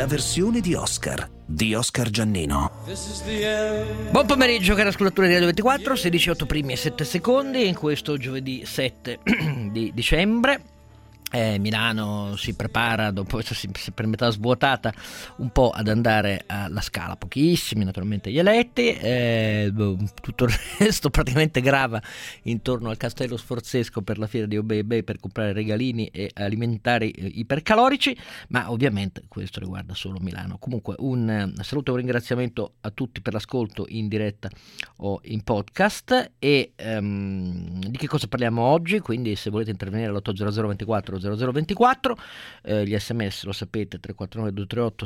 la versione di Oscar Giannino. Buon pomeriggio cari ascoltatori di Radio 24, 16:08 primi e 7 secondi in questo giovedì 7 di dicembre. Milano si prepara, dopo essersi per metà svuotata, un po' ad andare alla Scala, pochissimi naturalmente gli eletti, tutto il resto praticamente grava intorno al Castello Sforzesco per la fiera di Obei per comprare regalini e alimentari ipercalorici, ma ovviamente questo riguarda solo Milano. Comunque un saluto e un ringraziamento a tutti per l'ascolto in diretta o in podcast. E di che cosa parliamo oggi? Quindi se volete intervenire all'800 24 0024, gli sms lo sapete, 349 238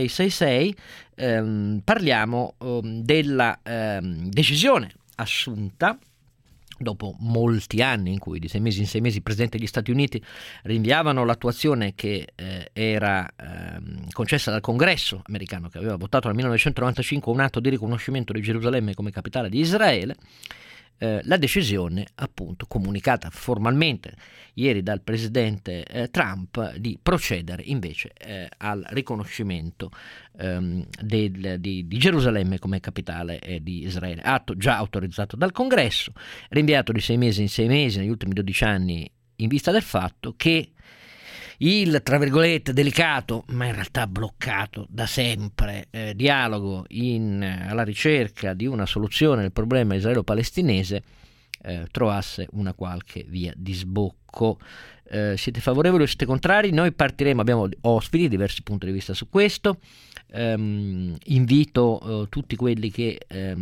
6666. Parliamo della decisione assunta dopo molti anni in cui di 6 mesi in 6 mesi il Presidente degli Stati Uniti rinviavano l'attuazione che era concessa dal Congresso americano, che aveva votato nel 1995 un atto di riconoscimento di Gerusalemme come capitale di Israele. La decisione, appunto, comunicata formalmente ieri dal presidente Trump, di procedere invece al riconoscimento di Gerusalemme come capitale di Israele, atto già autorizzato dal Congresso, rinviato di 6 mesi in 6 mesi negli ultimi 12 anni, in vista del fatto che il, tra virgolette, delicato, ma in realtà bloccato da sempre, dialogo alla ricerca di una soluzione del problema israelo-palestinese trovasse una qualche via di sbocco. Siete favorevoli o siete contrari? Noi partiremo, abbiamo ospiti, diversi punti di vista su questo. Invito tutti quelli che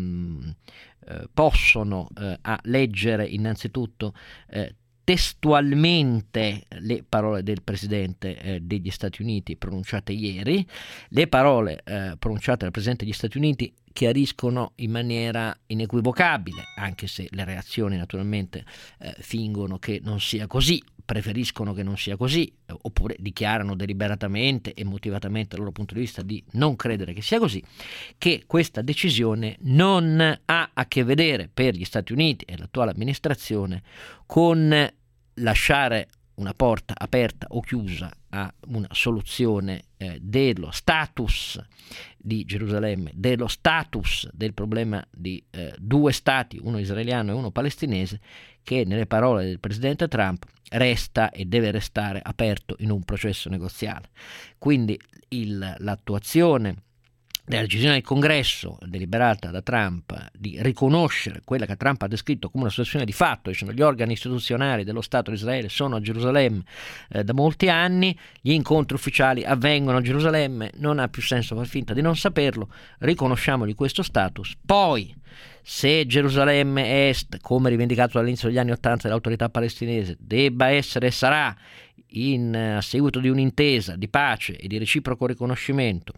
possono a leggere innanzitutto testualmente le parole del Presidente degli Stati Uniti pronunciate ieri. Le parole pronunciate dal Presidente degli Stati Uniti chiariscono in maniera inequivocabile, anche se le reazioni naturalmente fingono che non sia così, preferiscono che non sia così, oppure dichiarano deliberatamente e motivatamente dal loro punto di vista di non credere che sia così, che questa decisione non ha a che vedere per gli Stati Uniti e l'attuale amministrazione con lasciare una porta aperta o chiusa a una soluzione dello status di Gerusalemme, dello status del problema di due stati, uno israeliano e uno palestinese, che nelle parole del presidente Trump resta e deve restare aperto in un processo negoziale. Quindi l'attuazione della decisione del Congresso deliberata da Trump di riconoscere quella che Trump ha descritto come una situazione di fatto, cioè gli organi istituzionali dello Stato di Israele sono a Gerusalemme da molti anni, gli incontri ufficiali avvengono a Gerusalemme, non ha più senso far finta di non saperlo, riconosciamogli questo status. Poi, se Gerusalemme Est, come rivendicato dall'inizio degli anni '80 dall'autorità palestinese, debba essere e sarà, a seguito di un'intesa di pace e di reciproco riconoscimento,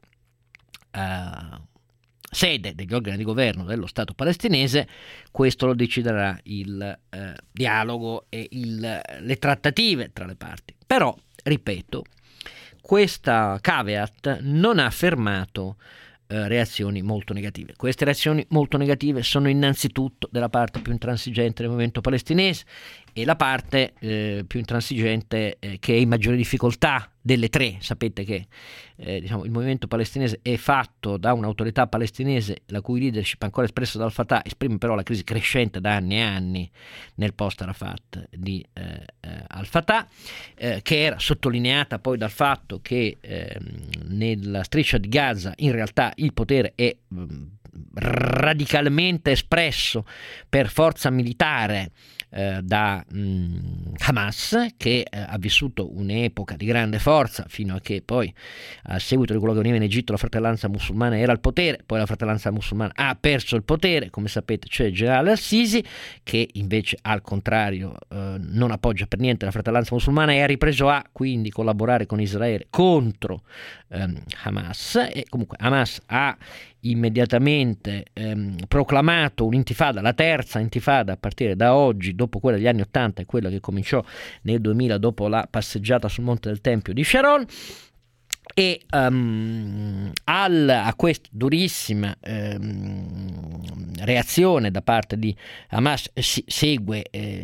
sede degli organi di governo dello Stato palestinese, questo lo deciderà il dialogo e le trattative tra le parti. Però, ripeto, questa caveat non ha fermato reazioni molto negative. Queste reazioni molto negative sono innanzitutto della parte più intransigente del movimento palestinese e la parte più intransigente che è in maggiore difficoltà delle tre. Sapete che il movimento palestinese è fatto da un'autorità palestinese la cui leadership ancora espressa dal Fatah esprime però la crisi crescente da anni e anni nel post Arafat di al-Fatah, che era sottolineata poi dal fatto che nella striscia di Gaza in realtà il potere è radicalmente espresso per forza militare da Hamas, che ha vissuto un'epoca di grande forza fino a che poi, a seguito di quello che veniva in Egitto, la fratellanza musulmana era al potere. Poi la fratellanza musulmana ha perso il potere, come sapete c'è il generale al-Sisi che invece al contrario non appoggia per niente la fratellanza musulmana e ha ripreso a quindi collaborare con Israele contro Hamas. E comunque Hamas ha immediatamente proclamato un'intifada, la terza intifada a partire da oggi, dopo quella degli anni '80 e quella che cominciò nel 2000 dopo la passeggiata sul Monte del Tempio di Sharon. E a questa durissima reazione da parte di Hamas segue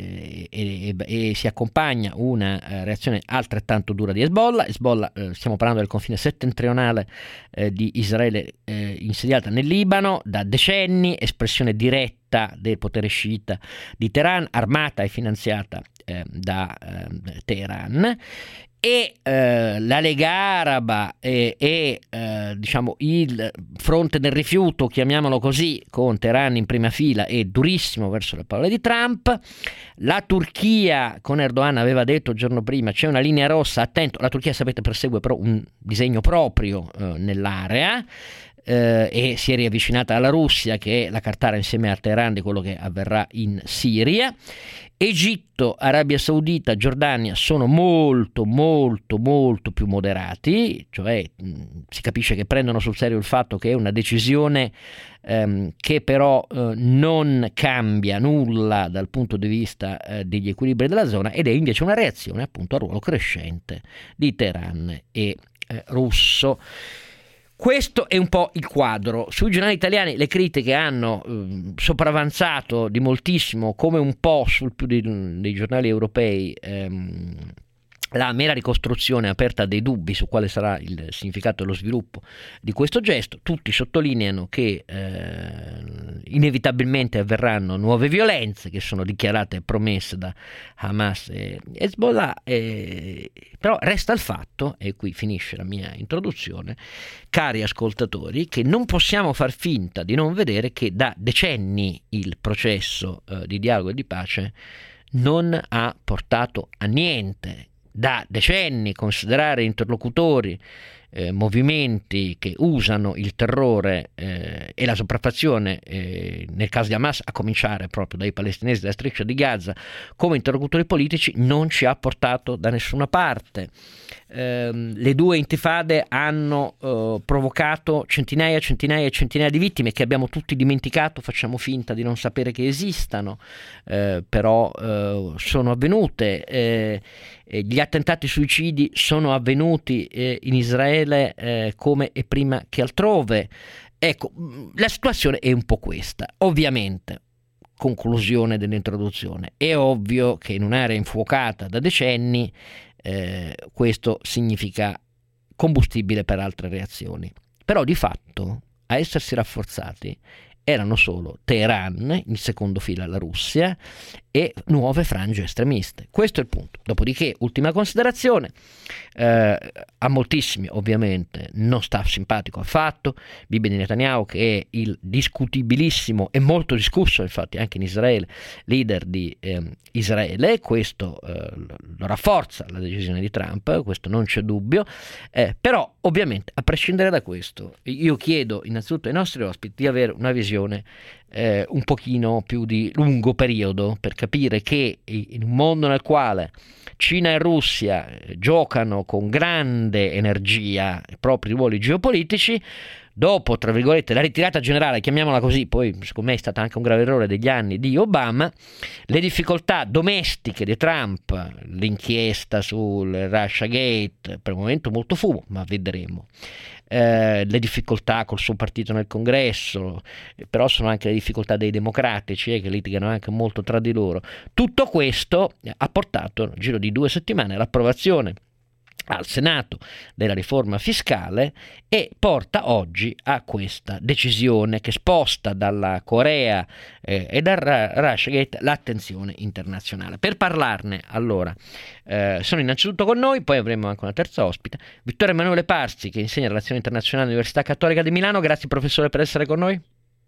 e si accompagna una reazione altrettanto dura di Hezbollah. Stiamo parlando del confine settentrionale di Israele, insediata nel Libano da decenni, espressione diretta del potere sciita di Teheran, armata e finanziata da Teheran. E la Lega Araba e diciamo il fronte del rifiuto, chiamiamolo così, con Teheran in prima fila e durissimo verso le parole di Trump. La Turchia con Erdogan aveva detto il giorno prima c'è una linea rossa, attento. La Turchia, sapete, persegue però un disegno proprio nell'area, e si è riavvicinata alla Russia, che è la cartara insieme a Teheran di quello che avverrà in Siria. Egitto, Arabia Saudita, Giordania sono molto più moderati, cioè si capisce che prendono sul serio il fatto che è una decisione che però non cambia nulla dal punto di vista degli equilibri della zona, ed è invece una reazione appunto al ruolo crescente di Teheran e russo. Questo è un po' il quadro. Sui giornali italiani le critiche hanno sopravanzato di moltissimo, come un po' sul più dei giornali europei, la mera ricostruzione aperta dei dubbi su quale sarà il significato e lo sviluppo di questo gesto. Tutti sottolineano che inevitabilmente avverranno nuove violenze, che sono dichiarate e promesse da Hamas e Hezbollah, però resta il fatto, e qui finisce la mia introduzione, cari ascoltatori, che non possiamo far finta di non vedere che da decenni il processo di dialogo e di pace non ha portato a niente. Da decenni considerare interlocutori movimenti che usano il terrore e la sopraffazione, nel caso di Hamas, a cominciare proprio dai palestinesi della striscia di Gaza, come interlocutori politici, non ci ha portato da nessuna parte. Le due intifade hanno provocato centinaia e centinaia di vittime che abbiamo tutti dimenticato, facciamo finta di non sapere che esistano, però sono avvenute. Gli attentati suicidi sono avvenuti in Israele come e prima che altrove. Ecco, la situazione è un po' questa. Ovviamente, conclusione dell'introduzione, è ovvio che in un'area infuocata da decenni questo significa combustibile per altre reazioni. Però di fatto a essersi rafforzati erano solo Teheran, in secondo fila la Russia, e nuove frange estremiste. Questo è il punto. Dopodiché, ultima considerazione, a moltissimi ovviamente non sta simpatico affatto Bibi Netanyahu, che è il discutibilissimo e molto discusso infatti anche in Israele leader di Israele. Questo lo rafforza la decisione di Trump, questo non c'è dubbio, però ovviamente a prescindere da questo io chiedo innanzitutto ai nostri ospiti di avere una visione un pochino più di lungo periodo, per capire che in un mondo nel quale Cina e Russia giocano con grande energia i propri ruoli geopolitici, dopo, tra virgolette, la ritirata generale, chiamiamola così, poi secondo me è stato anche un grave errore degli anni di Obama, le difficoltà domestiche di Trump, l'inchiesta sul Russia Gate, per il momento molto fumo, ma vedremo. Le difficoltà col suo partito nel congresso, però sono anche le difficoltà dei democratici che litigano anche molto tra di loro. Tutto questo ha portato nel giro di 2 settimane all'approvazione al Senato della riforma fiscale e porta oggi a questa decisione che sposta dalla Corea e dal Russiagate l'attenzione internazionale. Per parlarne allora sono innanzitutto con noi, poi avremo anche una terza ospite, Vittorio Emanuele Parzi, che insegna relazioni internazionali all'Università Cattolica di Milano. Grazie professore per essere con noi.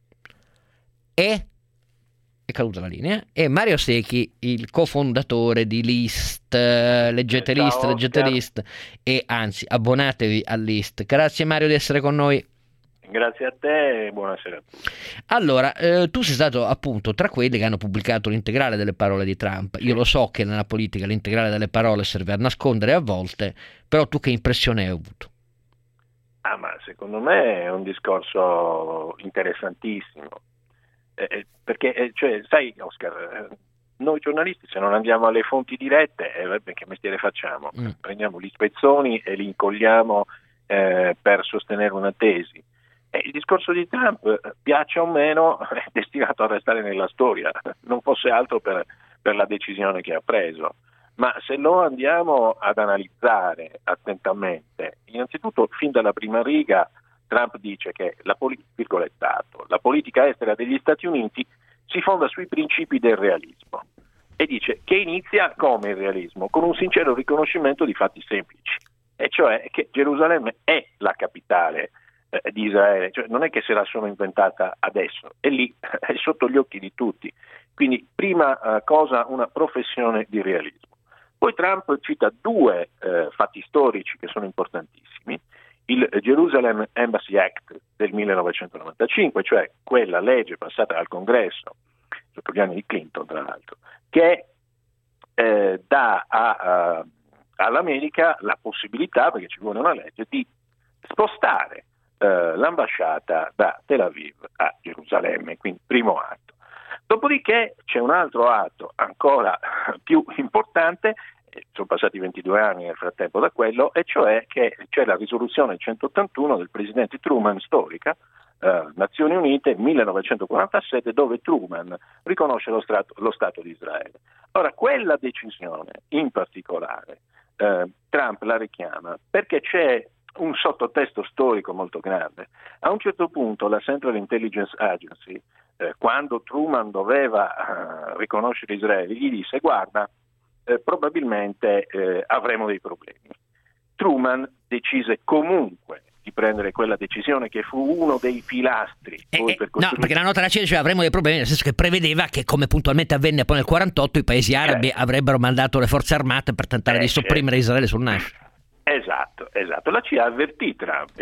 E è caduta la linea. E Mario Secchi, il cofondatore di List. Leggete List e anzi abbonatevi a List. Grazie Mario di essere con noi. Grazie a te e buonasera a tutti. Allora, tu sei stato appunto tra quelli che hanno pubblicato l'integrale delle parole di Trump. Io lo so che nella politica l'integrale delle parole serve a nascondere a volte, però tu che impressione hai avuto? Ma secondo me è un discorso interessantissimo. Perché cioè, sai Oscar, noi giornalisti se non andiamo alle fonti dirette che mestiere facciamo? Prendiamo gli spezzoni e li incolliamo per sostenere una tesi. Il discorso di Trump, piaccia o meno, è destinato a restare nella storia, non fosse altro per la decisione che ha preso. Ma se lo andiamo ad analizzare attentamente, innanzitutto fin dalla prima riga Trump dice che la politica estera degli Stati Uniti si fonda sui principi del realismo e dice che inizia come il realismo, con un sincero riconoscimento di fatti semplici, e cioè che Gerusalemme è la capitale di Israele, cioè non è che se la sono inventata adesso, è lì, è sotto gli occhi di tutti. Quindi prima cosa, una professione di realismo. Poi Trump cita due fatti storici che sono importantissimi: il Jerusalem Embassy Act del 1995, cioè quella legge passata dal Congresso sotto gli anni di Clinton, tra l'altro, che dà all'America la possibilità, perché ci vuole una legge, di spostare l'ambasciata da Tel Aviv a Gerusalemme, quindi primo atto. Dopodiché c'è un altro atto ancora più importante, sono passati 22 anni nel frattempo da quello, e cioè che c'è la risoluzione 181 del presidente Truman, storica, Nazioni Unite 1947, dove Truman riconosce lo Stato di Israele. Ora, quella decisione in particolare Trump la richiama perché c'è un sottotesto storico molto grande. A un certo punto la Central Intelligence Agency, quando Truman doveva riconoscere Israele, gli disse: guarda, probabilmente avremo dei problemi. Truman decise comunque di prendere quella decisione, che fu uno dei pilastri poi per no, perché la nota della CIA diceva avremo dei problemi, nel senso che prevedeva che, come puntualmente avvenne poi nel 48, i paesi arabi avrebbero mandato le forze armate per tentare di sopprimere Israele sul nascere. Esatto. La CIA avvertì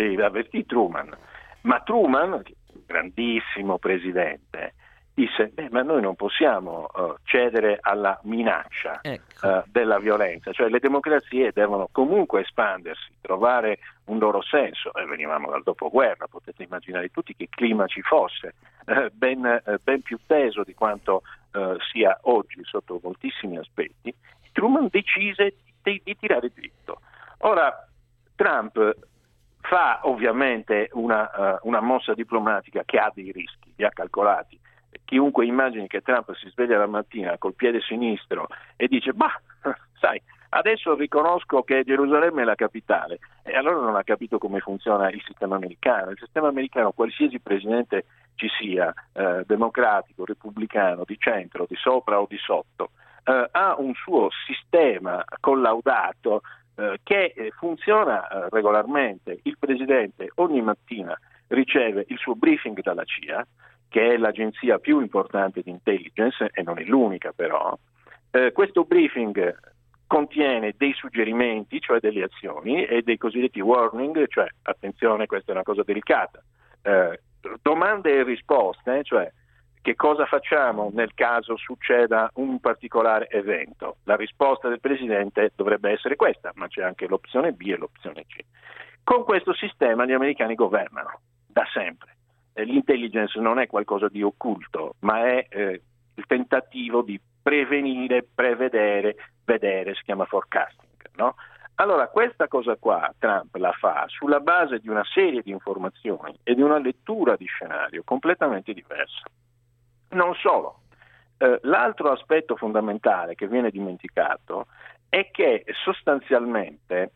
Truman, ma Truman, grandissimo presidente, disse: ma noi non possiamo cedere alla minaccia della violenza, cioè le democrazie devono comunque espandersi, trovare un loro senso. E venivamo dal dopoguerra, potete immaginare tutti che clima ci fosse, ben più teso di quanto sia oggi sotto moltissimi aspetti. Truman decise di tirare dritto. Ora, Trump fa ovviamente una mossa diplomatica che ha dei rischi, li ha calcolati. Chiunque immagini che Trump si sveglia la mattina col piede sinistro e dice: sai, adesso riconosco che Gerusalemme è la capitale, e allora non ha capito come funziona il sistema americano. Il sistema americano, qualsiasi presidente ci sia, democratico, repubblicano, di centro, di sopra o di sotto, ha un suo sistema collaudato che funziona regolarmente. Il presidente ogni mattina riceve il suo briefing dalla CIA, che è l'agenzia più importante di intelligence, e non è l'unica però. Questo briefing contiene dei suggerimenti, cioè delle azioni, e dei cosiddetti warning, cioè attenzione, questa è una cosa delicata, domande e risposte, cioè che cosa facciamo nel caso succeda un particolare evento. La risposta del presidente dovrebbe essere questa, ma c'è anche l'opzione B e l'opzione C. Con questo sistema gli americani governano da sempre. L'intelligence non è qualcosa di occulto, ma è il tentativo di prevenire, prevedere, vedere, si chiama forecasting, no? Allora, questa cosa qua Trump la fa sulla base di una serie di informazioni e di una lettura di scenario completamente diversa. Non solo, l'altro aspetto fondamentale che viene dimenticato è che sostanzialmente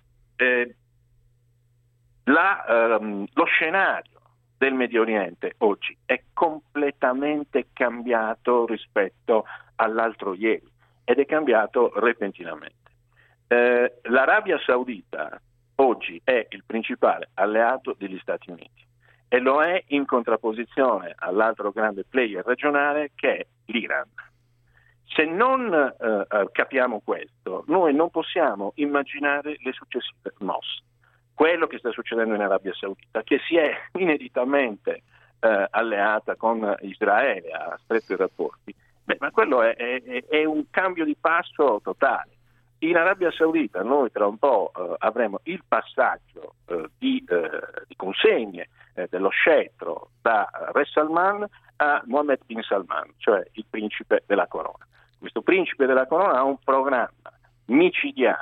lo scenario del Medio Oriente oggi è completamente cambiato rispetto all'altro ieri, ed è cambiato repentinamente. L'Arabia Saudita oggi è il principale alleato degli Stati Uniti, e lo è in contrapposizione all'altro grande player regionale, che è l'Iran. Se non capiamo questo, noi non possiamo immaginare le successive mosse. Quello che sta succedendo in Arabia Saudita, che si è ineditamente alleata con Israele, ha stretto i rapporti, ma quello è un cambio di passo totale. In Arabia Saudita noi tra un po' avremo il passaggio di consegne dello scettro da Re Salman a Mohammed bin Salman, cioè il principe della corona. Questo principe della corona ha un programma micidiale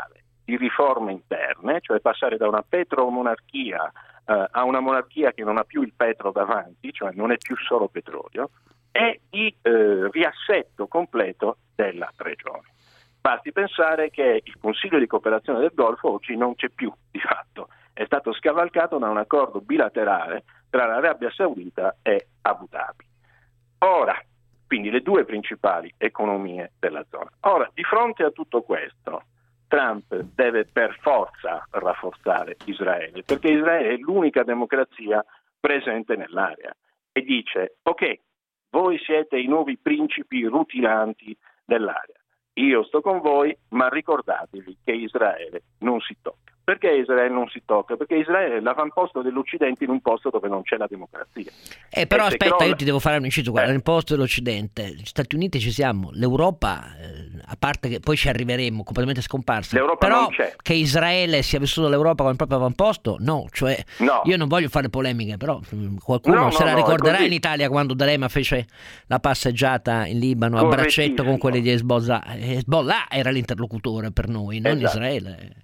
di riforme interne, cioè passare da una petromonarchia a una monarchia che non ha più il petro davanti, cioè non è più solo petrolio, e di riassetto completo della regione. Basti pensare che il Consiglio di cooperazione del Golfo oggi non c'è più di fatto, è stato scavalcato da un accordo bilaterale tra l'Arabia Saudita e Abu Dhabi. Ora, quindi le due principali economie della zona. Ora, di fronte a tutto questo, Trump deve per forza rafforzare Israele, perché Israele è l'unica democrazia presente nell'area, e dice: ok, voi siete i nuovi principi rutilanti dell'area, io sto con voi, ma ricordatevi che Israele non si tocca. Perché Israele non si tocca? Perché Israele è l'avamposto dell'Occidente in un posto dove non c'è la democrazia. Però aspetta, io ti devo fare un inciso, guarda, nel posto dell'Occidente, gli Stati Uniti ci siamo, l'Europa, a parte che poi ci arriveremo, completamente scomparsa, l'Europa però non c'è. Che Israele sia vissuto l'Europa come il proprio avamposto, no, cioè no. Io non voglio fare polemiche, però qualcuno se la ricorderà in Italia quando D'Alema fece la passeggiata in Libano a braccetto con quelli di Hezbollah. Hezbollah era l'interlocutore per noi, non Israele.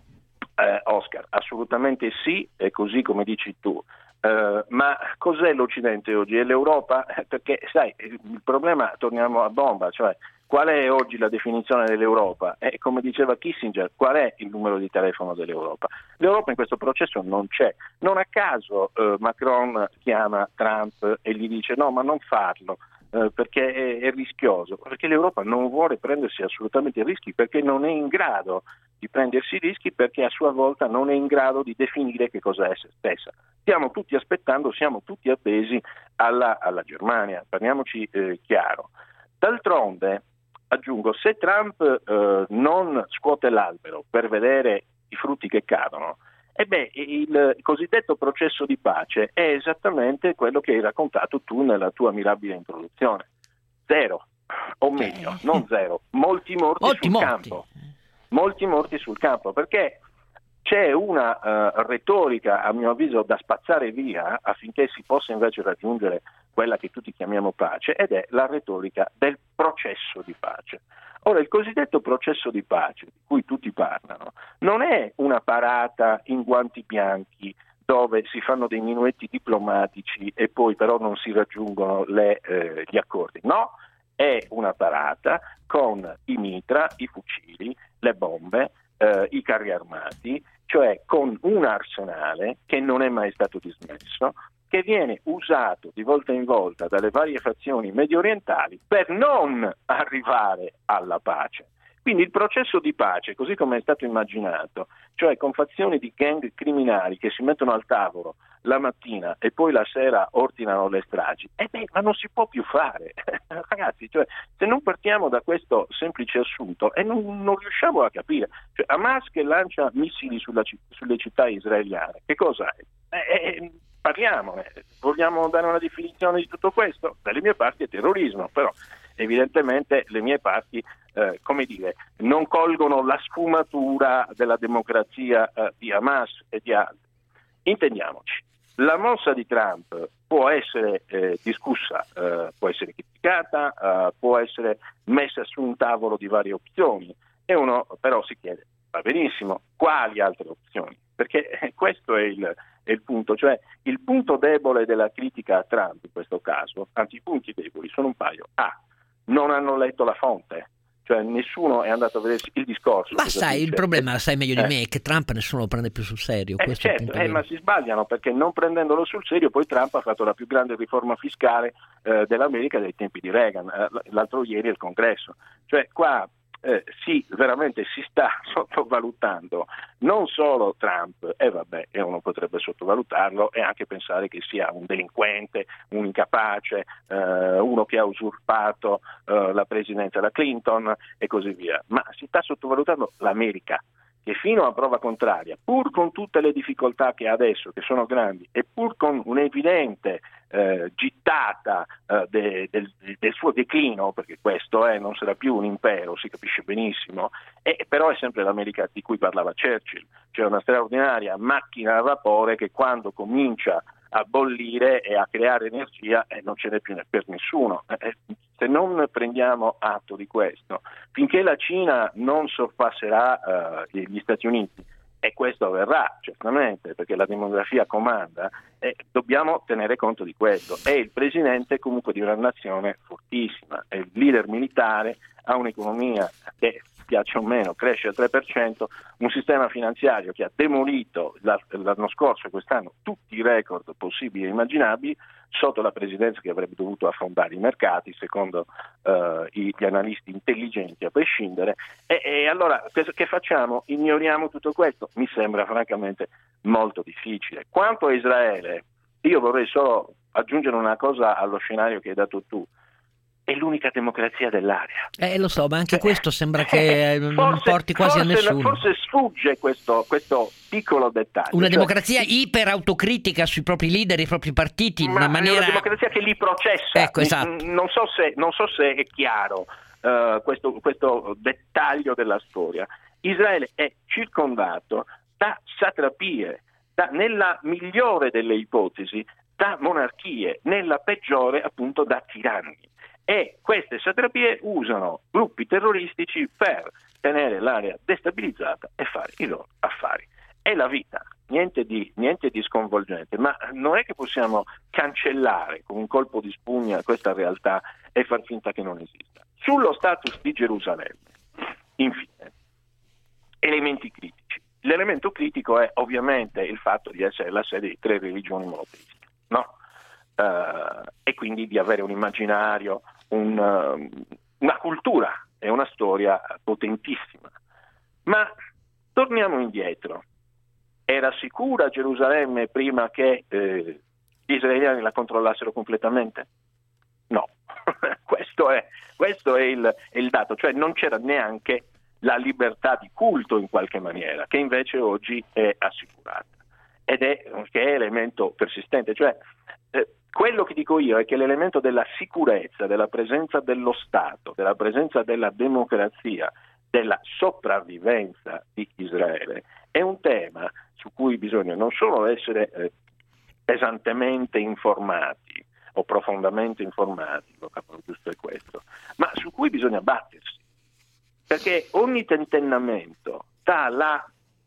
Oscar, assolutamente sì, è così come dici tu. Ma cos'è l'Occidente oggi? È l'Europa? Perché sai, il problema, torniamo a bomba, cioè qual è oggi la definizione dell'Europa? Come diceva Kissinger, qual è il numero di telefono dell'Europa? L'Europa in questo processo non c'è. Non a caso Macron chiama Trump e gli dice no, ma non farlo, perché è rischioso, perché l'Europa non vuole prendersi assolutamente rischi, perché non è in grado di prendersi rischi, perché a sua volta non è in grado di definire che cosa è se stessa. Stiamo tutti aspettando, siamo tutti appesi alla Germania, parliamoci chiaro. D'altronde, aggiungo, se Trump non scuote l'albero per vedere i frutti che cadono, il cosiddetto processo di pace è esattamente quello che hai raccontato tu nella tua mirabile introduzione. Zero, o meglio, non zero, molti morti sul campo, perché c'è una retorica, a mio avviso, da spazzare via affinché si possa invece raggiungere quella che tutti chiamiamo pace, ed è la retorica del processo di pace. Ora, il cosiddetto processo di pace di cui tutti parlano non è una parata in guanti bianchi dove si fanno dei minuetti diplomatici e poi però non si raggiungono gli accordi. No, è una parata con i mitra, i fucili, le bombe, i carri armati, cioè con un arsenale che non è mai stato dismesso, che viene usato di volta in volta dalle varie fazioni mediorientali per non arrivare alla pace. Quindi il processo di pace, così come è stato immaginato, cioè con fazioni di gang criminali che si mettono al tavolo la mattina e poi la sera ordinano le stragi, ma non si può più fare. Ragazzi, cioè, se non partiamo da questo semplice assunto non riusciamo a capire. Cioè, Hamas che lancia missili sulle città israeliane, che cosa è? Parliamone, vogliamo dare una definizione di tutto questo? Dalle mie parti è terrorismo, però evidentemente le mie parti non colgono la sfumatura della democrazia di Hamas e di altri. Intendiamoci, la mossa di Trump può essere discussa, può essere criticata, può essere messa su un tavolo di varie opzioni, e uno però si chiede, va benissimo, quali altre opzioni? Perché questo è il punto, cioè il punto debole della critica a Trump in questo caso, anzi i punti deboli sono un paio. Non hanno letto la fonte, cioè nessuno è andato a vedere il discorso. Ma sai, il problema, sai meglio di me, è che Trump nessuno lo prende più sul serio. Certo, ma si sbagliano, perché non prendendolo sul serio poi Trump ha fatto la più grande riforma fiscale dell'America dai tempi di Reagan, l'altro ieri al Congresso. Cioè qua veramente si sta sottovalutando non solo Trump, e uno potrebbe sottovalutarlo e anche pensare che sia un delinquente, un incapace, uno che ha usurpato la presidenza da Clinton e così via, ma si sta sottovalutando l'America, che fino a prova contraria, pur con tutte le difficoltà che ha adesso, che sono grandi, e pur con un'evidente gittata del suo declino, perché questo non sarà più un impero, si capisce benissimo, però è sempre l'America di cui parlava Churchill, cioè una straordinaria macchina a vapore che quando comincia a bollire e a creare energia non ce n'è più per nessuno. se non prendiamo atto di questo, finché la Cina non sorpasserà gli Stati Uniti, e questo avverrà certamente perché la demografia comanda, dobbiamo tenere conto di questo. È il presidente comunque di una nazione fortissima, è il leader militare, ha un'economia che, piace o meno, cresce al 3%, un sistema finanziario che ha demolito l'anno scorso e quest'anno tutti i record possibili e immaginabili, sotto la presidenza che avrebbe dovuto affrontare i mercati, secondo gli analisti intelligenti a prescindere. E allora che facciamo? Ignoriamo tutto questo? Mi sembra francamente molto difficile. Quanto a Israele, io vorrei solo aggiungere una cosa allo scenario che hai dato tu. È l'unica democrazia dell'area. Lo so, ma anche questo sembra che non importi quasi a nessuno. Forse sfugge questo piccolo dettaglio. Una democrazia iper-autocritica sui propri leader, i propri partiti, in una maniera... È una democrazia che li processa. Ecco, esatto. Non so se è chiaro questo dettaglio della storia. Israele è circondato da satrapie, nella migliore delle ipotesi, da monarchie, nella peggiore appunto da tiranni. E queste satrapie usano gruppi terroristici per tenere l'area destabilizzata e fare i loro affari. È la vita, niente di sconvolgente, ma non è che possiamo cancellare con un colpo di spugna questa realtà e far finta che non esista. Sullo status di Gerusalemme, infine, elementi critici. L'elemento critico è ovviamente il fatto di essere la sede di 3 religioni monoteiste, no? E quindi di avere un immaginario, una cultura e una storia potentissima. Ma torniamo indietro. Era sicura Gerusalemme prima che gli israeliani la controllassero completamente? No, questo è il dato, cioè non c'era neanche la libertà di culto in qualche maniera, che invece oggi è assicurata. Ed è elemento persistente, cioè quello che dico io è che l'elemento della sicurezza, della presenza dello Stato, della presenza della democrazia, della sopravvivenza di Israele è un tema su cui bisogna non solo essere pesantemente informati o profondamente informati, lo capo giusto è questo, ma su cui bisogna battersi, perché ogni tentennamento dà la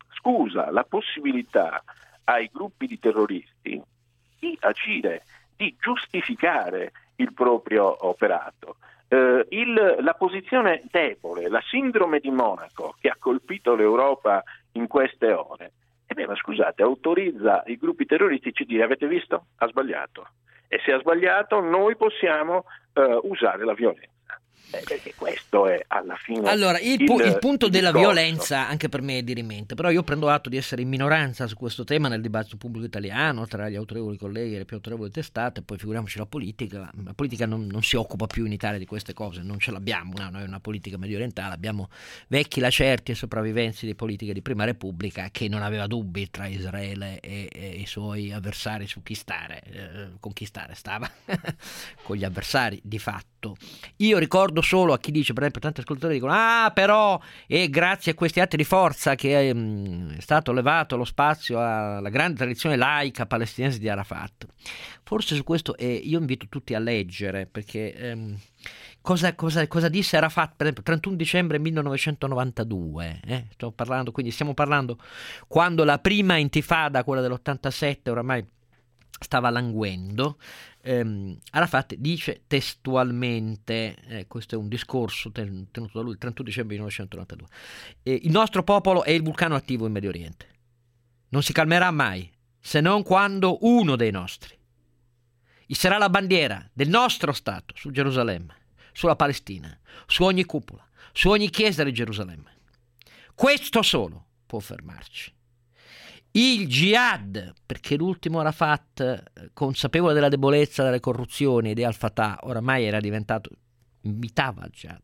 possibilità ai gruppi di terroristi di agire, di giustificare il proprio operato. La posizione debole, la sindrome di Monaco che ha colpito l'Europa in queste ore, ma scusate, autorizza i gruppi terroristici a dire: avete visto? Ha sbagliato. E se ha sbagliato noi possiamo usare la violenza. Perché questo è alla fine allora il punto della violenza anche per me è dirimente, però io prendo atto di essere in minoranza su questo tema nel dibattito pubblico italiano tra gli autorevoli colleghi e le più autorevoli testate, poi figuriamoci la politica non si occupa più in Italia di queste cose, non ce l'abbiamo, noi una politica mediorientale, abbiamo vecchi lacerti e sopravvivenzi di politiche di prima repubblica che non aveva dubbi tra Israele e i suoi avversari su chi stare, conquistare stava con gli avversari di fatto. Io ricordo solo a chi dice, per esempio, tanti ascoltatori dicono: però è grazie a questi atti di forza che è stato levato lo spazio alla grande tradizione laica palestinese di Arafat. Forse su questo io invito tutti a leggere, perché cosa disse Arafat, per esempio, 31 dicembre 1992, stiamo parlando quando la prima intifada, quella dell'87, oramai stava languendo. Arafat dice testualmente, questo è un discorso tenuto da lui il 31 dicembre 1992, il nostro popolo è il vulcano attivo in Medio Oriente, non si calmerà mai se non quando uno dei nostri isserà la bandiera del nostro Stato su Gerusalemme, sulla Palestina, su ogni cupola, su ogni chiesa di Gerusalemme. Questo solo può fermarci. Il jihad, perché l'ultimo Arafat, consapevole della debolezza, delle corruzioni di Al-Fatah, oramai era diventato, invitava al jihad.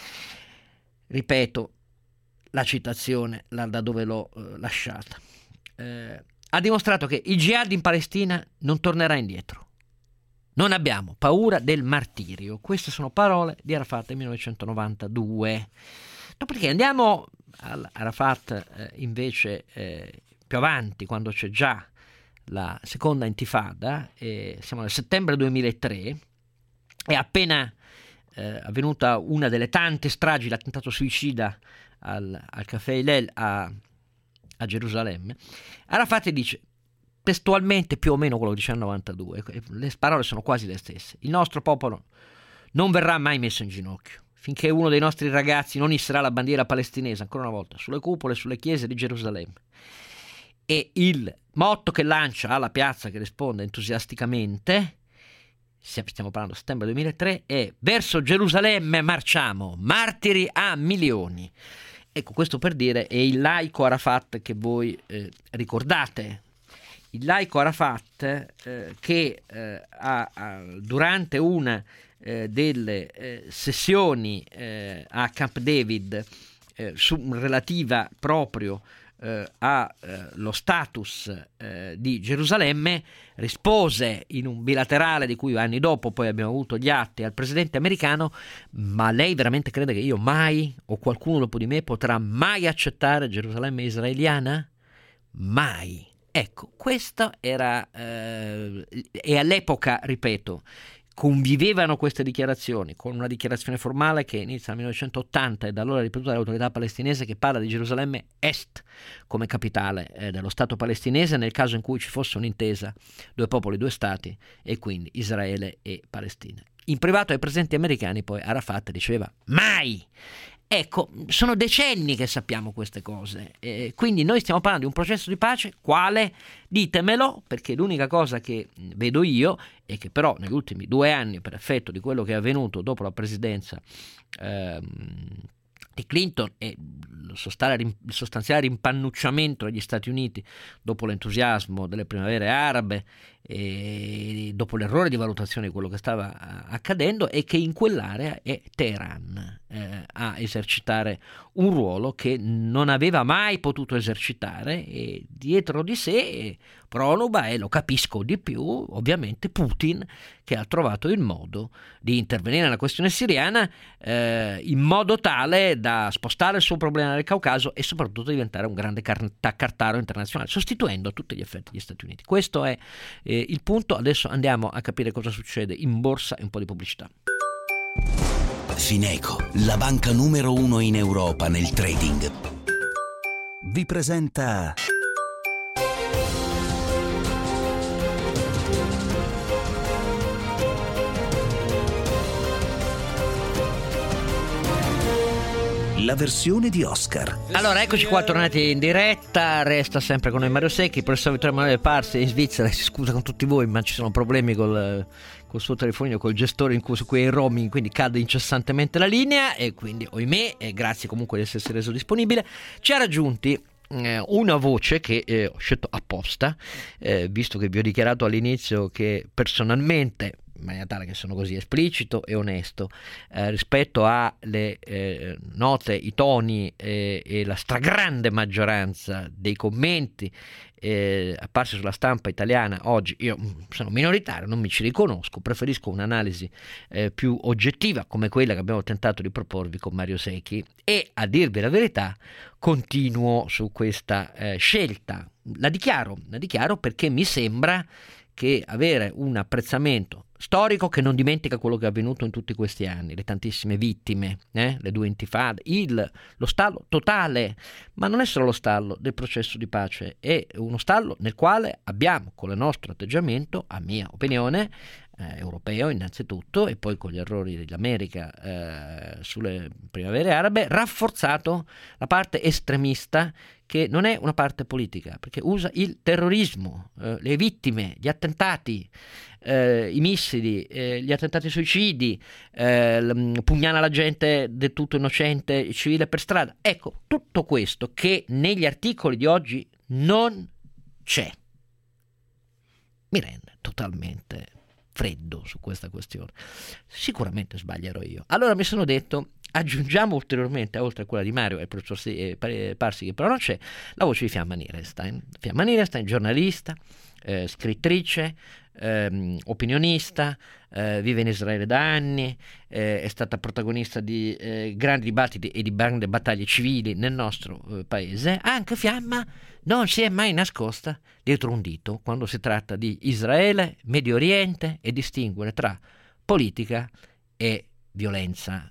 Ripeto la citazione da dove l'ho lasciata. Ha dimostrato che il jihad in Palestina non tornerà indietro. Non abbiamo paura del martirio. Queste sono parole di Arafat nel 1992. Dopodiché andiamo all'Arafat invece più avanti, quando c'è già la seconda intifada, siamo nel settembre 2003, e appena avvenuta una delle tante stragi, l'attentato suicida al Caffè Hillel a Gerusalemme, Arafat dice testualmente più o meno quello che dice nel 92, le parole sono quasi le stesse: il nostro popolo non verrà mai messo in ginocchio finché uno dei nostri ragazzi non isserà la bandiera palestinese ancora una volta sulle cupole, sulle chiese di Gerusalemme. E il motto che lancia alla piazza, che risponde entusiasticamente, stiamo parlando settembre 2003, è: verso Gerusalemme marciamo, martiri a milioni. Ecco, questo per dire è il laico Arafat che voi ricordate. Il laico Arafat che durante una delle sessioni a Camp David relativa proprio allo status di Gerusalemme, rispose in un bilaterale di cui anni dopo poi abbiamo avuto gli atti al presidente americano: ma lei veramente crede che io mai, o qualcuno dopo di me, potrà mai accettare Gerusalemme israeliana? Mai. Ecco, questo era e all'epoca, ripeto, convivevano queste dichiarazioni con una dichiarazione formale che inizia nel 1980 e da allora ripetuta dall'autorità palestinese, che parla di Gerusalemme Est come capitale dello Stato palestinese nel caso in cui ci fosse un'intesa, due popoli, due stati, e quindi Israele e Palestina. In privato ai presidenti americani poi Arafat diceva mai. Ecco, sono decenni che sappiamo queste cose, quindi noi stiamo parlando di un processo di pace. Quale? Ditemelo, perché l'unica cosa che vedo io è che però negli ultimi 2 anni, per effetto di quello che è avvenuto dopo la presidenza di Clinton e il sostanziale rimpannucciamento degli Stati Uniti dopo l'entusiasmo delle primavere arabe e dopo l'errore di valutazione di quello che stava accadendo, è che in quell'area è Teheran a esercitare un ruolo che non aveva mai potuto esercitare, e dietro di sé pronuba, e lo capisco di più, ovviamente Putin, che ha trovato il modo di intervenire nella questione siriana in modo tale da spostare il suo problema nel Caucaso e soprattutto diventare un grande cartaro internazionale, sostituendo a tutti gli effetti gli Stati Uniti. Questo è il punto. Adesso andiamo a capire cosa succede in borsa e un po' di pubblicità. Fineco, la banca numero 1 in Europa nel trading, vi presenta la versione di Oscar. Allora, eccoci qua, tornati in diretta. Resta sempre con noi Mario Secchi, il professor Vittorio Emanuele Parsi in Svizzera. Si scusa con tutti voi, ma ci sono problemi col suo telefonino, col gestore su cui è il roaming, quindi cade incessantemente la linea, e quindi oimè, e grazie comunque di essersi reso disponibile. Ci ha raggiunti una voce che ho scelto apposta, visto che vi ho dichiarato all'inizio che personalmente, in maniera tale che sono così esplicito e onesto rispetto alle note, i toni e la stragrande maggioranza dei commenti apparsi sulla stampa italiana oggi, io sono minoritario, non mi ci riconosco, preferisco un'analisi più oggettiva come quella che abbiamo tentato di proporvi con Mario Secchi, e a dirvi la verità continuo su questa scelta. La dichiaro perché mi sembra che avere un apprezzamento storico che non dimentica quello che è avvenuto in tutti questi anni, le tantissime vittime, le 2 intifade, lo stallo totale, ma non è solo lo stallo del processo di pace, è uno stallo nel quale abbiamo, con il nostro atteggiamento, a mia opinione, europeo innanzitutto, e poi con gli errori dell'America sulle primavere arabe, rafforzato la parte estremista, che non è una parte politica, perché usa il terrorismo, le vittime, gli attentati, i missili, gli attentati suicidi, pugnala la gente del tutto innocente, civile per strada. Ecco, tutto questo che negli articoli di oggi non c'è, mi rende totalmente freddo su questa questione. Sicuramente sbaglierò io. Allora mi sono detto, aggiungiamo ulteriormente, oltre a quella di Mario e il professor Parsi, che però non c'è, la voce di Fiamma Nierestein. Fiamma Nierestein, giornalista, scrittrice, opinionista, vive in Israele da anni, è stata protagonista di grandi dibattiti e di grandi battaglie civili nel nostro paese. Anche Fiamma non si è mai nascosta dietro un dito quando si tratta di Israele, Medio Oriente, e distinguere tra politica e violenza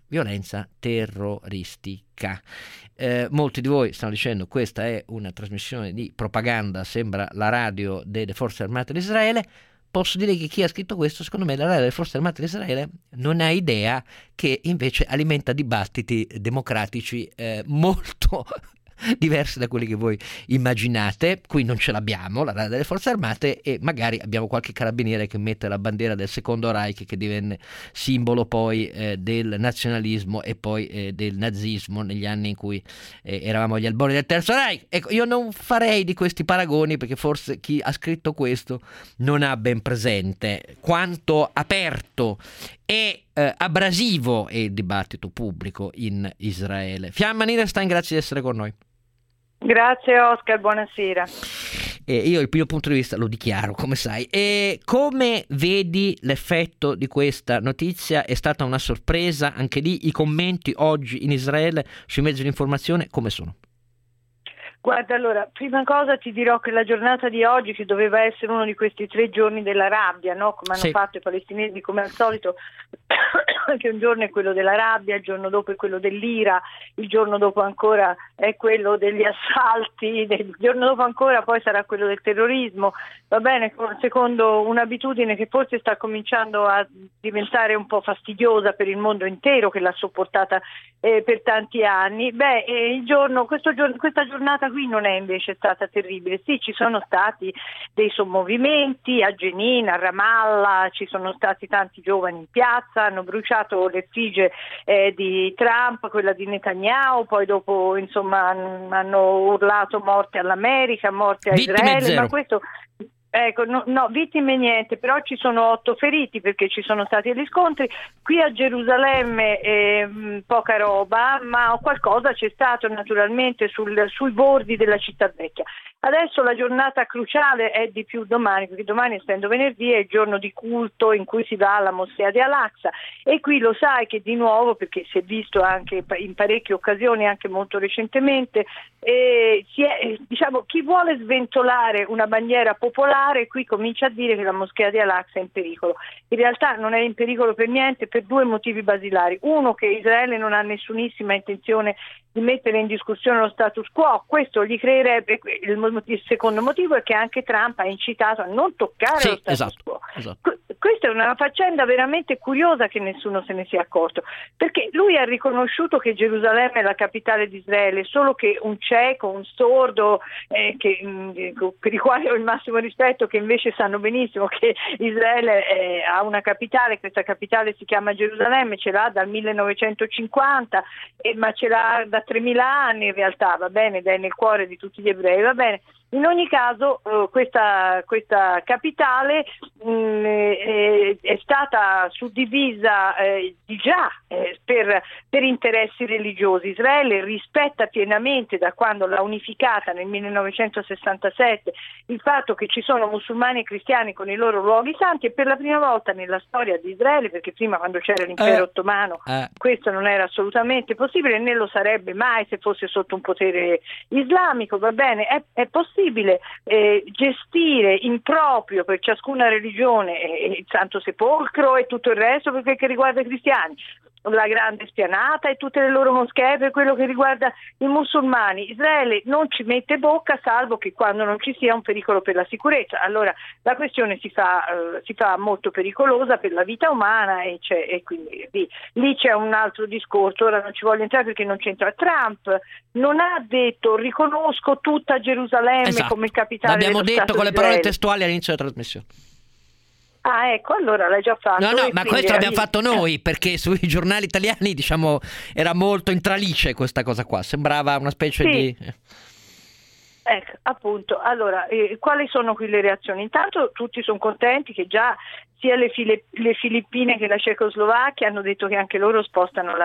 terroristica. Molti di voi stanno dicendo questa è una trasmissione di propaganda, sembra la radio delle forze armate di Israele. Posso dire che chi ha scritto questo, secondo me, la radio delle forze armate di Israele non ha idea che invece alimenta dibattiti democratici molto diversi da quelli che voi immaginate. Qui non ce l'abbiamo, la radio delle forze armate, e magari abbiamo qualche carabiniere che mette la bandiera del secondo Reich, che divenne simbolo poi del nazionalismo e poi del nazismo negli anni in cui eravamo agli albori del terzo Reich. Ecco, io non farei di questi paragoni, perché forse chi ha scritto questo non ha ben presente quanto aperto e abrasivo è il dibattito pubblico in Israele. Fiamma Nierestein, grazie di essere con noi. Grazie Oscar, buonasera. Io il mio punto di vista lo dichiaro, come sai. E come vedi l'effetto di questa notizia? È stata una sorpresa? Anche lì i commenti oggi in Israele sui mezzi di informazione come sono? Guarda, allora, prima cosa ti dirò che la giornata di oggi, che doveva essere uno di questi 3 giorni della rabbia, no? Come hanno fatto i palestinesi come al solito, che un giorno è quello della rabbia, il giorno dopo è quello dell'ira, il giorno dopo ancora è quello degli assalti, il giorno dopo ancora poi sarà quello del terrorismo, va bene, secondo un'abitudine che forse sta cominciando a diventare un po' fastidiosa per il mondo intero, che l'ha sopportata per tanti anni. Questa giornata qui non è invece stata terribile. Sì, ci sono stati dei sommovimenti a Jenin, a Ramallah, ci sono stati tanti giovani in piazza, hanno bruciato l'effigie di Trump, quella di Netanyahu, poi dopo insomma hanno urlato morte all'America, morte a Israele, ma questo... Ecco, no, vittime niente, però ci sono 8 feriti perché ci sono stati degli scontri. Qui a Gerusalemme poca roba, ma qualcosa c'è stato naturalmente sui bordi della città vecchia. Adesso la giornata cruciale è di più domani, perché domani, essendo venerdì, è il giorno di culto in cui si va alla moschea di Al-Aqsa, e qui lo sai che di nuovo, perché si è visto anche in parecchie occasioni, anche molto recentemente, chi vuole sventolare una bandiera popolare qui comincia a dire che la moschea di Al-Aqsa è in pericolo. In realtà non è in pericolo per niente, per 2 motivi basilari. Uno, che Israele non ha nessunissima intenzione di mettere in discussione lo status quo, questo gli creerebbe. Il secondo motivo è che anche Trump ha incitato a non toccare lo status quo. Esatto. Questa è una faccenda veramente curiosa che nessuno se ne sia accorto, perché lui ha riconosciuto che Gerusalemme è la capitale di Israele, solo che un cieco, un sordo, per i quali ho il massimo rispetto, che invece sanno benissimo che Israele ha una capitale, questa capitale si chiama Gerusalemme, ce l'ha dal 1950, ma ce l'ha da 3000 anni in realtà, va bene, ed è nel cuore di tutti gli ebrei, va bene. In ogni caso questa capitale è stata suddivisa di già per interessi religiosi. Israele rispetta pienamente, da quando l'ha unificata nel 1967, il fatto che ci sono musulmani e cristiani con i loro luoghi santi, e per la prima volta nella storia di Israele, perché prima, quando c'era l'impero ottomano, questo non era assolutamente possibile, né lo sarebbe mai se fosse sotto un potere islamico, va bene, è possibile gestire in proprio per ciascuna religione il Santo Sepolcro e tutto il resto per quel che riguarda i cristiani, la grande spianata e tutte le loro moschee per quello che riguarda i musulmani. Israele non ci mette bocca, salvo che quando non ci sia un pericolo per la sicurezza. Allora la questione si fa molto pericolosa per la vita umana, e quindi lì c'è un altro discorso. Ora non ci voglio entrare perché non c'entra. Trump non ha detto riconosco tutta Gerusalemme come capitale dello Stato. L'abbiamo detto con le parole testuali all'inizio della trasmissione. Ah, ecco, allora l'hai già fatto. No, ma questo l'abbiamo fatto noi, perché sui giornali italiani, diciamo, era molto in tralice questa cosa qua, sembrava una specie di... Ecco, appunto. Allora, quali sono qui le reazioni? Intanto tutti sono contenti che già sia le Filippine che la Cecoslovacchia hanno detto che anche loro spostano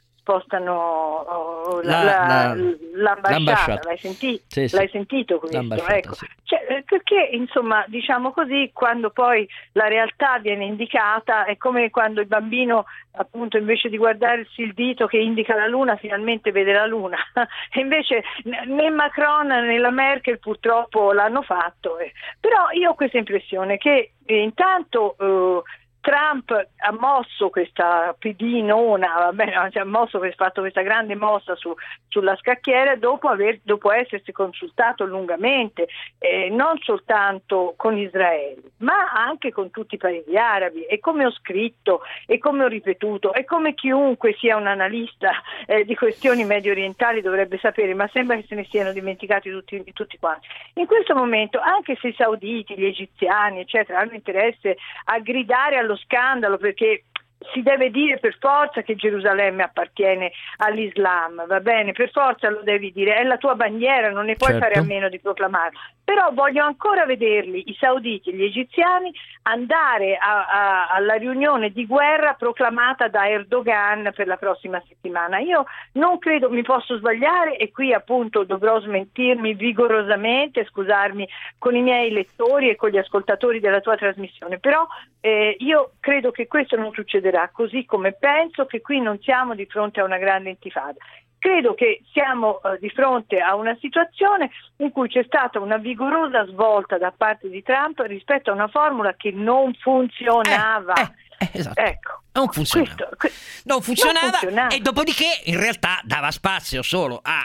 l'ambasciata. L'hai sentito questo? Ecco. Sì. Perché insomma, diciamo così, quando poi la realtà viene indicata, è come quando il bambino, appunto, invece di guardarsi il dito che indica la luna, finalmente vede la luna. E invece né Macron né la Merkel purtroppo l'hanno fatto. Però io ho questa impressione che intanto Trump ha mosso questa PD nona, ha fatto questa grande mossa sulla scacchiera dopo essersi consultato lungamente, non soltanto con Israele, ma anche con tutti i paesi arabi. E come ho scritto e come ho ripetuto e come chiunque sia un analista di questioni medio orientali dovrebbe sapere, ma sembra che se ne siano dimenticati tutti quanti. In questo momento, anche se i sauditi, gli egiziani, eccetera, hanno interesse a gridare allo scandalo, perché si deve dire per forza che Gerusalemme appartiene all'Islam, va bene, per forza lo devi dire, è la tua bandiera, non ne puoi fare a meno di proclamarla. Però voglio ancora vederli, i sauditi e gli egiziani, andare alla riunione di guerra proclamata da Erdogan per la prossima settimana. Io non credo, mi posso sbagliare, e qui appunto dovrò smentirmi vigorosamente, scusarmi con i miei lettori e con gli ascoltatori della tua trasmissione, però io credo che questo non succederà, così come penso che qui non siamo di fronte a una grande intifada. Credo che siamo di fronte a una situazione in cui c'è stata una vigorosa svolta da parte di Trump rispetto a una formula che non funzionava. Esatto. Ecco. Non funzionava, e dopodiché in realtà dava spazio solo a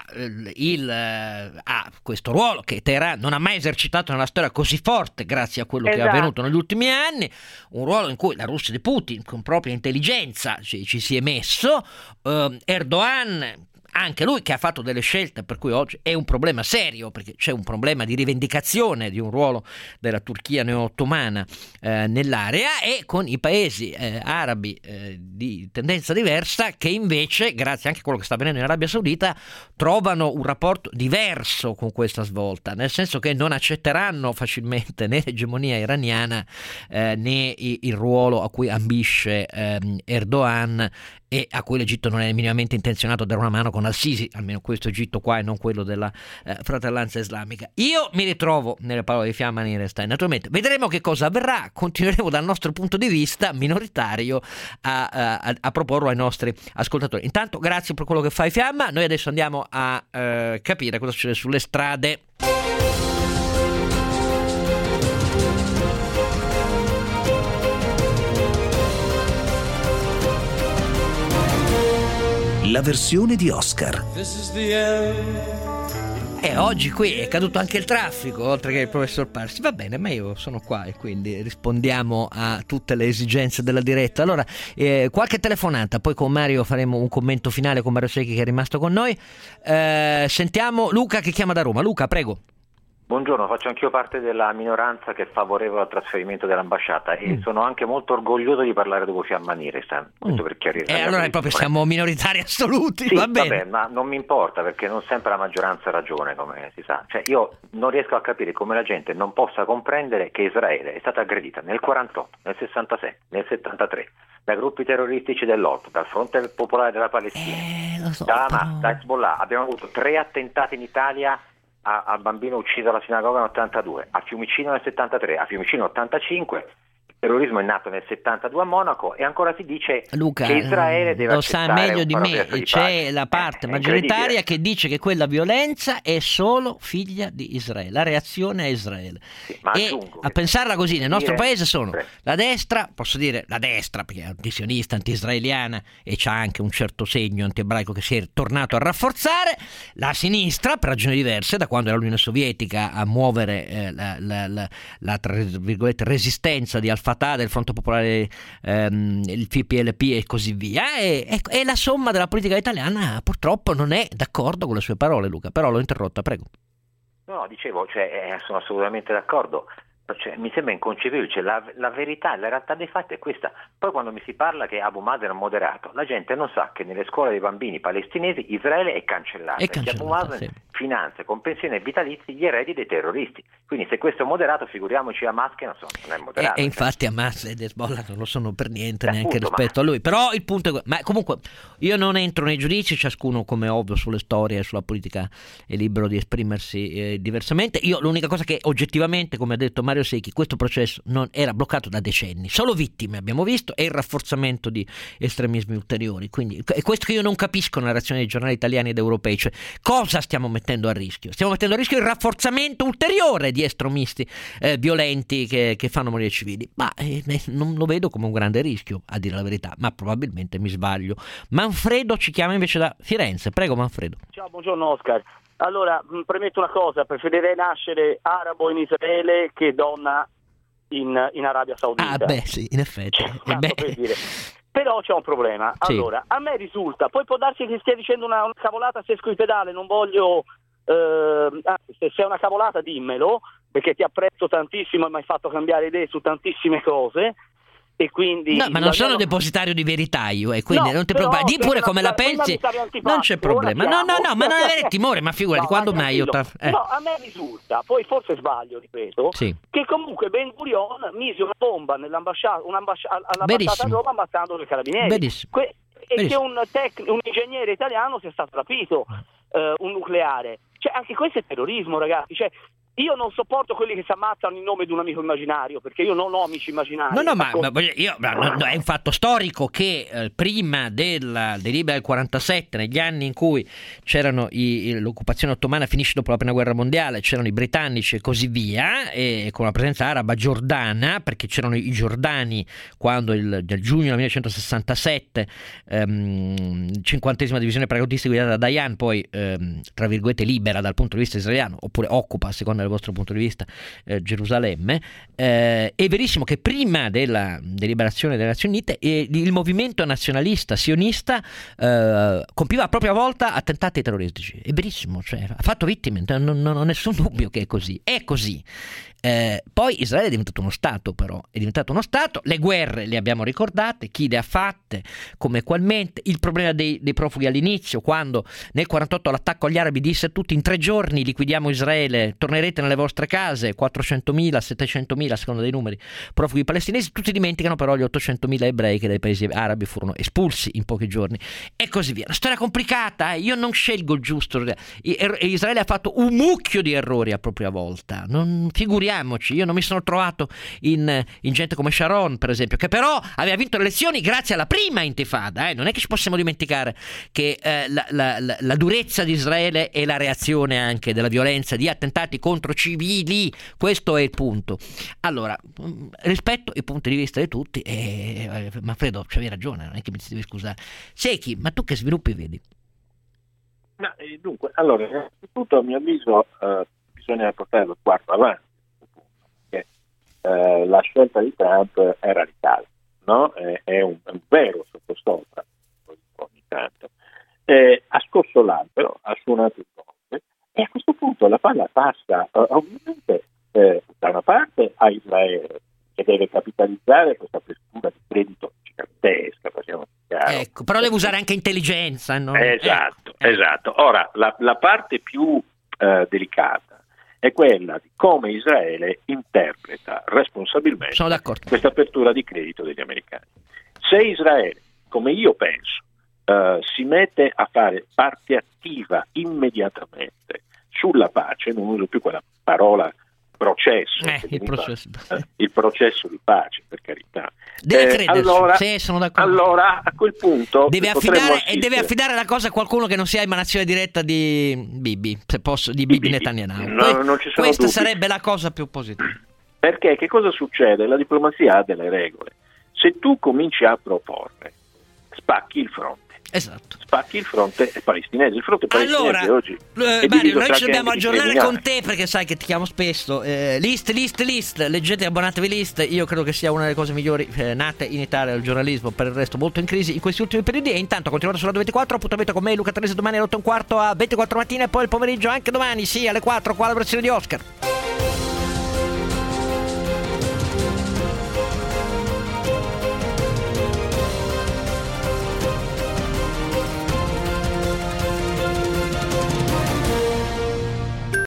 questo ruolo che Teheran non ha mai esercitato nella storia così forte, grazie a quello che è avvenuto negli ultimi anni, un ruolo in cui la Russia di Putin con propria intelligenza ci si è messo. Erdogan, anche lui, che ha fatto delle scelte per cui oggi è un problema serio, perché c'è un problema di rivendicazione di un ruolo della Turchia neo-ottomana nell'area, e con i paesi arabi di tendenza diversa, che invece, grazie anche a quello che sta avvenendo in Arabia Saudita, trovano un rapporto diverso con questa svolta, nel senso che non accetteranno facilmente né l'egemonia iraniana né il ruolo a cui ambisce Erdogan, e a cui l'Egitto non è minimamente intenzionato a dare una mano con al-Sisi, almeno questo Egitto qua, e non quello della fratellanza islamica. Io mi ritrovo nelle parole di Fiamma Nierestein. Naturalmente vedremo che cosa avverrà, continueremo dal nostro punto di vista minoritario a proporlo ai nostri ascoltatori. Intanto grazie per quello che fai, Fiamma. Noi adesso andiamo a capire cosa succede sulle strade. La versione di Oscar. E oggi qui è caduto anche il traffico, oltre che il professor Parsi. Va bene, ma io sono qua e quindi rispondiamo a tutte le esigenze della diretta. Allora, qualche telefonata, poi con Mario faremo un commento finale con Mario Secchi, che è rimasto con noi. Sentiamo Luca che chiama da Roma. Luca, prego. Buongiorno, faccio anch'io parte della minoranza che è favorevole al trasferimento dell'ambasciata e sono anche molto orgoglioso di parlare dopo Fiamma Nierestein, questo per chiarire. Allora proprio siamo minoritari assoluti, sì, va bene. Vabbè, ma non mi importa, perché non sempre la maggioranza ha ragione, come si sa. Cioè, io non riesco a capire come la gente non possa comprendere che Israele è stata aggredita nel 48, nel 66, nel 73 da gruppi terroristici dell'OTAN, dal Fronte Popolare della Palestina, da Hamas, da Hezbollah. Abbiamo avuto 3 attentati in Italia al bambino ucciso alla sinagoga nel 82, a Fiumicino nel 73, a Fiumicino nel 85. Il terrorismo è nato nel 72 a Monaco, e ancora si dice Luca, che Israele deve lo sa meglio di me, c'è la parte maggioritaria che dice che quella violenza è solo figlia di Israele, la reazione a Israele. Sì, ma e a pensarla così nel nostro paese sono la destra, posso dire la destra perché è antisionista, anti-israeliana, e c'ha anche un certo segno anti-ebraico che si è tornato a rafforzare, la sinistra per ragioni diverse, da quando era l'Unione Sovietica a muovere la tra virgolette resistenza di Al-Fatah, del Fronte Popolare, il PPLP e così via, e la somma della politica italiana purtroppo non è d'accordo con le sue parole, Luca, però l'ho interrotta, prego. No, dicevo, sono assolutamente d'accordo. Cioè, mi sembra inconcepibile, la verità, la realtà dei fatti è questa. Poi quando mi si parla che Abu Mazen è moderato, la gente non sa che nelle scuole dei bambini palestinesi Israele è cancellata, che Abu Mazen finanzia con pensioni e vitalizi gli eredi dei terroristi. Quindi se questo è moderato, figuriamoci Hamas, che non è moderato. E infatti Hamas ed Hezbollah non lo sono per niente, neanche rispetto a lui. Però il punto è, ma comunque io non entro nei giudizi, ciascuno come ovvio sulle storie e sulla politica è libero di esprimersi diversamente. Io l'unica cosa che oggettivamente, come ha detto Mario Secchi, questo processo non era bloccato da decenni, solo vittime abbiamo visto e il rafforzamento di estremismi ulteriori. Quindi è questo che io non capisco nella reazione dei giornali italiani ed europei, cioè cosa stiamo mettendo a rischio? Stiamo mettendo a rischio il rafforzamento ulteriore di estromisti violenti che fanno morire i civili. Ma non lo vedo come un grande rischio, a dire la verità, ma probabilmente mi sbaglio. Manfredo ci chiama invece da Firenze. Prego Manfredo. Ciao, buongiorno Oscar. Allora, premetto una cosa, preferirei nascere arabo in Israele che donna in Arabia Saudita. Ah beh sì, in effetti. Per dire. Però c'è un problema. Sì. Allora, a me risulta, poi può darsi che stia dicendo una cavolata se esco in pedale, non voglio, se è una cavolata dimmelo, perché ti apprezzo tantissimo e mi hai fatto cambiare idee su tantissime cose. E quindi no, ma non sono depositario di verità io, e quindi non ti preoccupare, di pure come la pensi, non c'è problema. No, ma non avere timore, ma figurati, quando mai io No, a me risulta, poi forse sbaglio, ripeto, sì, che comunque Ben Gurion mise una bomba all'ambasciata a Roma ammazzando i carabinieri. Benissimo. Che un ingegnere italiano sia stato rapito, un nucleare. Cioè, anche questo è terrorismo, ragazzi. Cioè, io non sopporto quelli che si ammazzano in nome di un amico immaginario, perché io non ho amici immaginari. No, ma è un fatto storico che prima della delibera del 47, negli anni in cui c'erano l'occupazione ottomana finisce dopo la prima guerra mondiale, c'erano i britannici e così via, e con la presenza araba giordana, perché c'erano i giordani quando nel giugno del 1967 50esima divisione paracautisti guidata da Dayan poi tra virgolette libera dal punto di vista israeliano, oppure occupa, a seconda dal vostro punto di vista, Gerusalemme. È verissimo che prima della deliberazione delle Nazioni Unite il movimento nazionalista sionista compiva a propria volta attentati terroristici. È verissimo, cioè, ha fatto vittime, non ho nessun dubbio che è così. Poi Israele è diventato uno Stato, però è diventato uno Stato, le guerre le abbiamo ricordate, chi le ha fatte, come qualmente, il problema dei profughi all'inizio, quando nel 48 l'attacco agli arabi disse tutti in 3 giorni liquidiamo Israele, tornerete nelle vostre case, 400.000, 700.000 a seconda dei numeri profughi palestinesi, tutti dimenticano però gli 800.000 ebrei che dai paesi arabi furono espulsi in pochi giorni e così via. Una storia complicata, io non scelgo il giusto. Israele ha fatto un mucchio di errori a propria volta, non figuriamoci, io non mi sono trovato in gente come Sharon per esempio, che però aveva vinto le elezioni grazie alla prima intifada, non è che ci possiamo dimenticare che la durezza di Israele è la reazione anche della violenza di attentati contro civili, questo è il punto. Allora, rispetto i punti di vista di tutti, Manfredo, c'avevi ragione, non è che mi devi scusare. Secchi, ma tu che sviluppi vedi? Dunque, allora, innanzitutto a mio avviso bisogna portare lo sguardo avanti, perché la scelta di Trump è radicale, no? È un vero sottosopra ogni tanto. Ha scosso l'albero, ha suonato il gong, e a questo punto la palla passa ovviamente da una parte a Israele, che deve capitalizzare questa apertura di credito gigantesca, facciamo chiaro. Ecco, però deve usare anche intelligenza, no? Esatto. Ora, la parte più delicata è quella di come Israele interpreta responsabilmente questa apertura di credito degli americani. Se Israele, come io penso, si mette a fare parte attiva immediatamente sulla pace, non uso più quella parola processo, il processo di pace, per carità. Deve crederci, sono d'accordo. Allora a quel punto deve affidare la cosa a qualcuno che non sia emanazione diretta di Bibi, se posso, di Bibi Netanyahu. Non ci sono questa dubbi. sarebbe la cosa più positiva. Perché che cosa succede? La diplomazia ha delle regole. Se tu cominci a proporre, spacchi il fronte. Esatto. Spacchi il fronte palestinese. Il fronte palestinese allora, oggi Mario, noi ci dobbiamo aggiornare con te, perché sai che ti chiamo spesso. List, leggete e abbonatevi List. Io credo che sia una delle cose migliori nate in Italia del giornalismo, per il resto molto in crisi in questi ultimi periodi. E intanto continuate sulla 24, appuntamento con me Luca Trese domani alle 8:15 a 24 mattina, e poi il pomeriggio anche domani, sì, alle 4, qua la versione di Oscar.